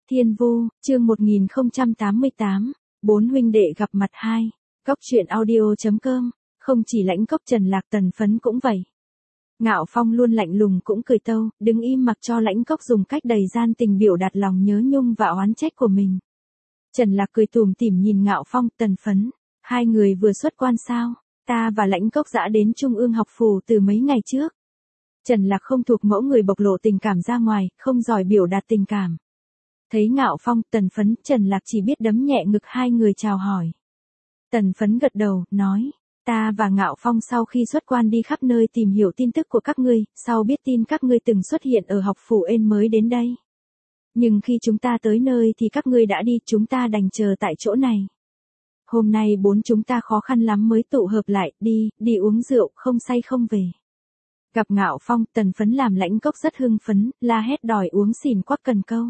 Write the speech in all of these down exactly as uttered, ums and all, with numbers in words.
Thiên Vu, chương một nghìn không trăm tám mươi tám, bốn huynh đệ gặp mặt hai. Cốc truyện audio chấm com, không chỉ Lãnh Cốc Trần Lạc Tần Phấn cũng vậy. Ngạo Phong luôn lạnh lùng cũng cười tâu, đứng im mặc cho Lãnh Cốc dùng cách đầy gian tình biểu đạt lòng nhớ nhung và oán trách của mình. Trần Lạc cười tủm tỉm nhìn Ngạo Phong, Tần Phấn, hai người vừa xuất quan sao? Ta và Lãnh Cốc dã đến Trung ương học phủ từ mấy ngày trước. Trần Lạc không thuộc mẫu người bộc lộ tình cảm ra ngoài, không giỏi biểu đạt tình cảm. Thấy Ngạo Phong, Tần Phấn, Trần Lạc chỉ biết đấm nhẹ ngực hai người chào hỏi. Tần Phấn gật đầu, nói, ta và Ngạo Phong sau khi xuất quan đi khắp nơi tìm hiểu tin tức của các ngươi, sau biết tin các ngươi từng xuất hiện ở học phủ Ên mới đến đây. Nhưng khi chúng ta tới nơi thì các ngươi đã đi, chúng ta đành chờ tại chỗ này. Hôm nay bốn chúng ta khó khăn lắm mới tụ hợp lại, đi, đi uống rượu, không say không về. Gặp Ngạo Phong, Tần Phấn làm Lãnh Cốc rất hưng phấn, la hét đòi uống xỉn quắc cần câu.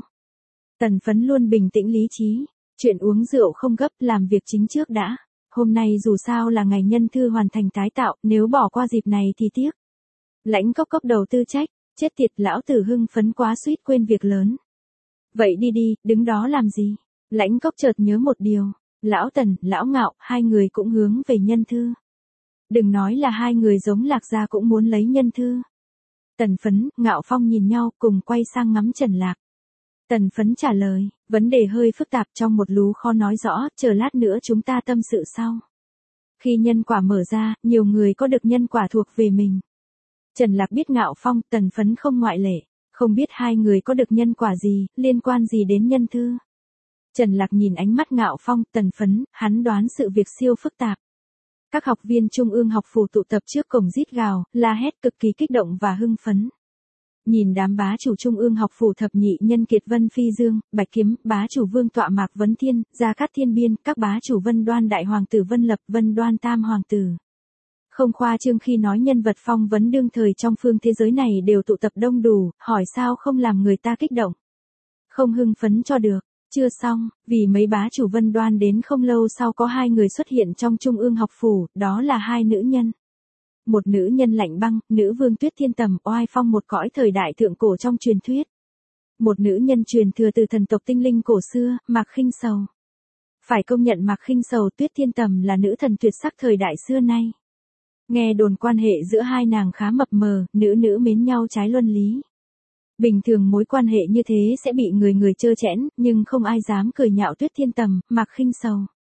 Tần Phấn luôn bình tĩnh lý trí, chuyện uống rượu không gấp, làm việc chính trước đã. Hôm nay dù sao là ngày nhân thư hoàn thành tái tạo, nếu bỏ qua dịp này thì tiếc. Lãnh Cốc Cốc đầu tư trách, chết tiệt lão tử hưng phấn quá suýt quên việc lớn. Vậy đi đi, đứng đó làm gì? Lãnh Cốc chợt nhớ một điều, lão Tần, lão Ngạo, hai người cũng hướng về nhân thư. Đừng nói là hai người giống Lạc gia cũng muốn lấy nhân thư. Tần Phấn, Ngạo Phong nhìn nhau cùng quay sang ngắm Trần Lạc. Tần Phấn trả lời, vấn đề hơi phức tạp trong một lú khó nói rõ, chờ lát nữa chúng ta tâm sự sau. Khi nhân quả mở ra, nhiều người có được nhân quả thuộc về mình. Trần Lạc biết Ngạo Phong, Tần Phấn không ngoại lệ, không biết hai người có được nhân quả gì, liên quan gì đến nhân thư. Trần Lạc nhìn ánh mắt Ngạo Phong, Tần Phấn, hắn đoán sự việc siêu phức tạp. Các học viên Trung ương học phủ tụ tập trước cổng rít gào, la hét cực kỳ kích động và hưng phấn. Nhìn đám bá chủ Trung ương học phủ thập nhị nhân kiệt Vân Phi Dương, Bạch Kiếm, bá chủ Vương Tọa Mạc Vấn Thiên, Gia Cát Thiên Biên, các bá chủ Vân Đoan Đại Hoàng tử Vân Lập, Vân Đoan Tam Hoàng tử. Không khoa trương khi nói nhân vật phong vấn đương thời trong phương thế giới này đều tụ tập đông đủ, hỏi sao không làm người ta kích động. Không hưng phấn cho được. Chưa xong, vì mấy bá chủ Vân Đoan đến không lâu sau có hai người xuất hiện trong Trung ương học phủ, đó là hai nữ nhân. Một nữ nhân lạnh băng, nữ vương Tuyết Thiên Tầm, oai phong một cõi thời đại thượng cổ trong truyền thuyết. Một nữ nhân truyền thừa từ thần tộc tinh linh cổ xưa, Mạc Khinh Sầu. Phải công nhận Mạc Khinh Sầu Tuyết Thiên Tầm là nữ thần tuyệt sắc thời đại xưa nay. Nghe đồn quan hệ giữa hai nàng khá mập mờ, nữ nữ mến nhau trái luân lý. Bình thường mối quan hệ như thế sẽ bị người người trơ trẽn, nhưng không ai dám cười nhạo Tuyết Thiên Tầm, Mạc Khinh Sầu.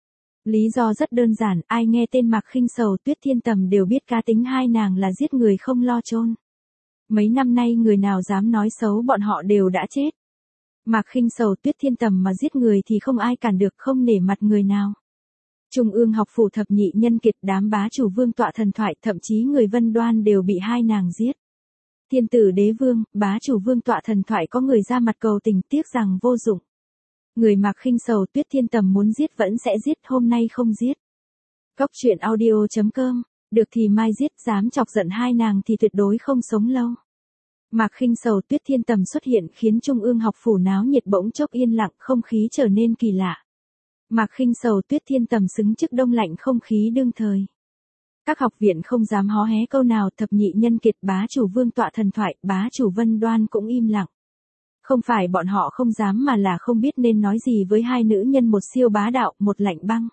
Lý do rất đơn giản, ai nghe tên Mạc Khinh Sầu Tuyết Thiên Tầm đều biết cá tính hai nàng là giết người không lo chôn. Mấy năm nay người nào dám nói xấu bọn họ đều đã chết. Mạc Khinh Sầu Tuyết Thiên Tầm mà giết người thì không ai cản được, không nể mặt người nào. Trung ương học phủ thập nhị nhân kiệt, đám bá chủ Vương Tọa thần thoại, thậm chí người Vân Đoan đều bị hai nàng giết. Thiên tử đế vương, bá chủ Vương Tọa thần thoại có người ra mặt cầu tình, tiếc rằng vô dụng. Người Mạc Khinh Sầu Tuyết Thiên Tầm muốn giết vẫn sẽ giết, hôm nay không giết. Cốc truyện audio chấm com, được thì mai giết, dám chọc giận hai nàng thì tuyệt đối không sống lâu. Mạc Khinh Sầu Tuyết Thiên Tầm xuất hiện khiến Trung ương học phủ náo nhiệt bỗng chốc yên lặng, không khí trở nên kỳ lạ. Mạc Khinh Sầu Tuyết Thiên Tầm xứng chức đông lạnh không khí đương thời. Các học viện không dám hó hé câu nào, thập nhị nhân kiệt, bá chủ Vương Tọa thần thoại, bá chủ Vân Đoan cũng im lặng. Không phải bọn họ không dám mà là không biết nên nói gì với hai nữ nhân, một siêu bá đạo, một lạnh băng.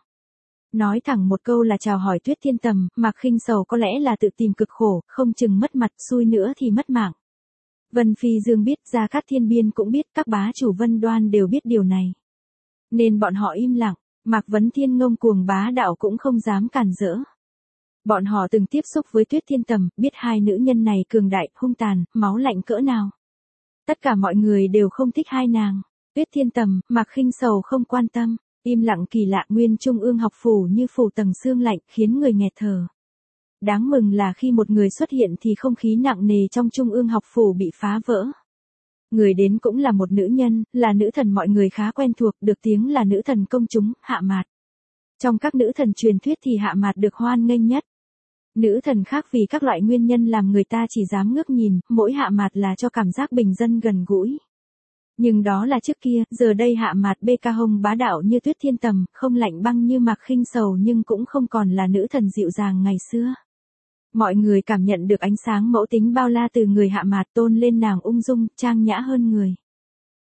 Nói thẳng một câu là chào hỏi Tuyết Thiên Tầm, Mạc Khinh Sầu có lẽ là tự tìm cực khổ, không chừng mất mặt, xui nữa thì mất mạng. Vân Phi Dương biết, Gia Cát Thiên Biên cũng biết, các bá chủ Vân Đoan đều biết điều này. Nên bọn họ im lặng, Mạc Vấn Thiên ngông cuồng bá đạo cũng không dám cản rỡ. Bọn họ từng tiếp xúc với Tuyết Thiên Tầm, biết hai nữ nhân này cường đại, hung tàn, máu lạnh cỡ nào. Tất cả mọi người đều không thích hai nàng. Tuyết Thiên Tầm, Mạc Khinh Sầu không quan tâm, im lặng kỳ lạ, nguyên Trung ương học phủ như phủ tầng sương lạnh, khiến người nghẹt thở. Đáng mừng là khi một người xuất hiện thì không khí nặng nề trong Trung ương học phủ bị phá vỡ. Người đến cũng là một nữ nhân, là nữ thần mọi người khá quen thuộc, được tiếng là nữ thần công chúng, Hạ Mạt. Trong các nữ thần truyền thuyết thì Hạ Mạt được hoan nghênh nhất. Nữ thần khác vì các loại nguyên nhân làm người ta chỉ dám ngước nhìn, mỗi Hạ Mạt là cho cảm giác bình dân gần gũi. Nhưng đó là trước kia, giờ đây Hạ Mạt bê ca hông bá đạo như Tuyết Thiên Tầm, không lạnh băng như Mạc Khinh Sầu nhưng cũng không còn là nữ thần dịu dàng ngày xưa. Mọi người cảm nhận được ánh sáng mẫu tính bao la từ người Hạ Mạt, tôn lên nàng ung dung, trang nhã hơn người.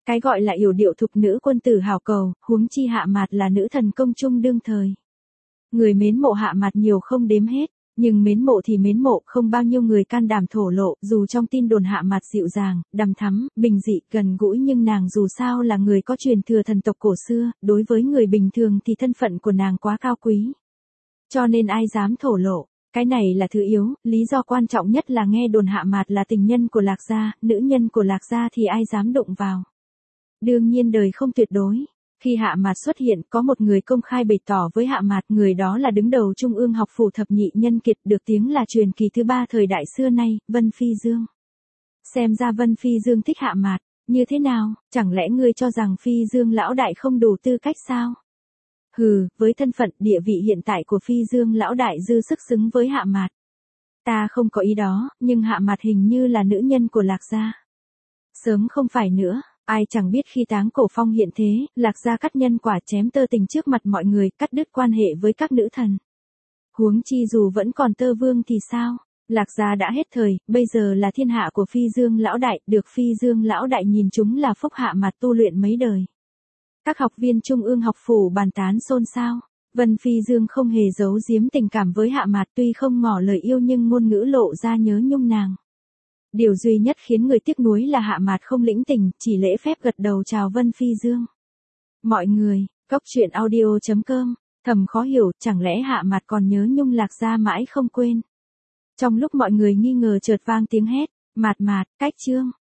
Cái gọi là yểu điệu thục nữ quân tử hảo cầu, huống chi Hạ Mạt là nữ thần công chung đương thời. Người mến mộ Hạ Mạt nhiều không đếm hết, nhưng mến mộ thì mến mộ, không bao nhiêu người can đảm thổ lộ, dù trong tin đồn Hạ Mạt dịu dàng, đằm thắm, bình dị, gần gũi, nhưng nàng dù sao là người có truyền thừa thần tộc cổ xưa, đối với người bình thường thì thân phận của nàng quá cao quý. Cho nên ai dám thổ lộ, cái này là thứ yếu, lý do quan trọng nhất là nghe đồn Hạ Mạt là tình nhân của Lạc gia, nữ nhân của Lạc gia thì ai dám đụng vào. Đương nhiên đời không tuyệt đối. Khi Hạ Mạt xuất hiện, có một người công khai bày tỏ với Hạ Mạt, người đó là đứng đầu Trung ương học phủ thập nhị nhân kiệt, được tiếng là truyền kỳ thứ ba thời đại xưa nay, Vân Phi Dương. Xem ra Vân Phi Dương thích Hạ Mạt, như thế nào, chẳng lẽ ngươi cho rằng Phi Dương lão đại không đủ tư cách sao? Hừ, với thân phận địa vị hiện tại của Phi Dương lão đại dư sức xứng với Hạ Mạt. Ta không có ý đó, nhưng Hạ Mạt hình như là nữ nhân của Lạc gia. Sớm không phải nữa. Ai chẳng biết khi Táng Cổ Phong hiện thế, Lạc gia cắt nhân quả chém tơ tình trước mặt mọi người, cắt đứt quan hệ với các nữ thần. Huống chi dù vẫn còn tơ vương thì sao? Lạc gia đã hết thời, bây giờ là thiên hạ của Phi Dương lão đại, được Phi Dương lão đại nhìn chúng là phúc Hạ Mạt tu luyện mấy đời. Các học viên Trung ương học phủ bàn tán xôn xao. Vân Phi Dương không hề giấu giếm tình cảm với Hạ Mạt, tuy không ngỏ lời yêu nhưng ngôn ngữ lộ ra nhớ nhung nàng. Điều duy nhất khiến người tiếc nuối là Hạ Mạt không lĩnh tình, chỉ lễ phép gật đầu chào Vân Phi Dương. Mọi người, cốc truyện audio chấm com, thầm khó hiểu, chẳng lẽ Hạ Mạt còn nhớ nhung Lạc gia mãi không quên. Trong lúc mọi người nghi ngờ chợt vang tiếng hét, Mạt Mạt, cách chương.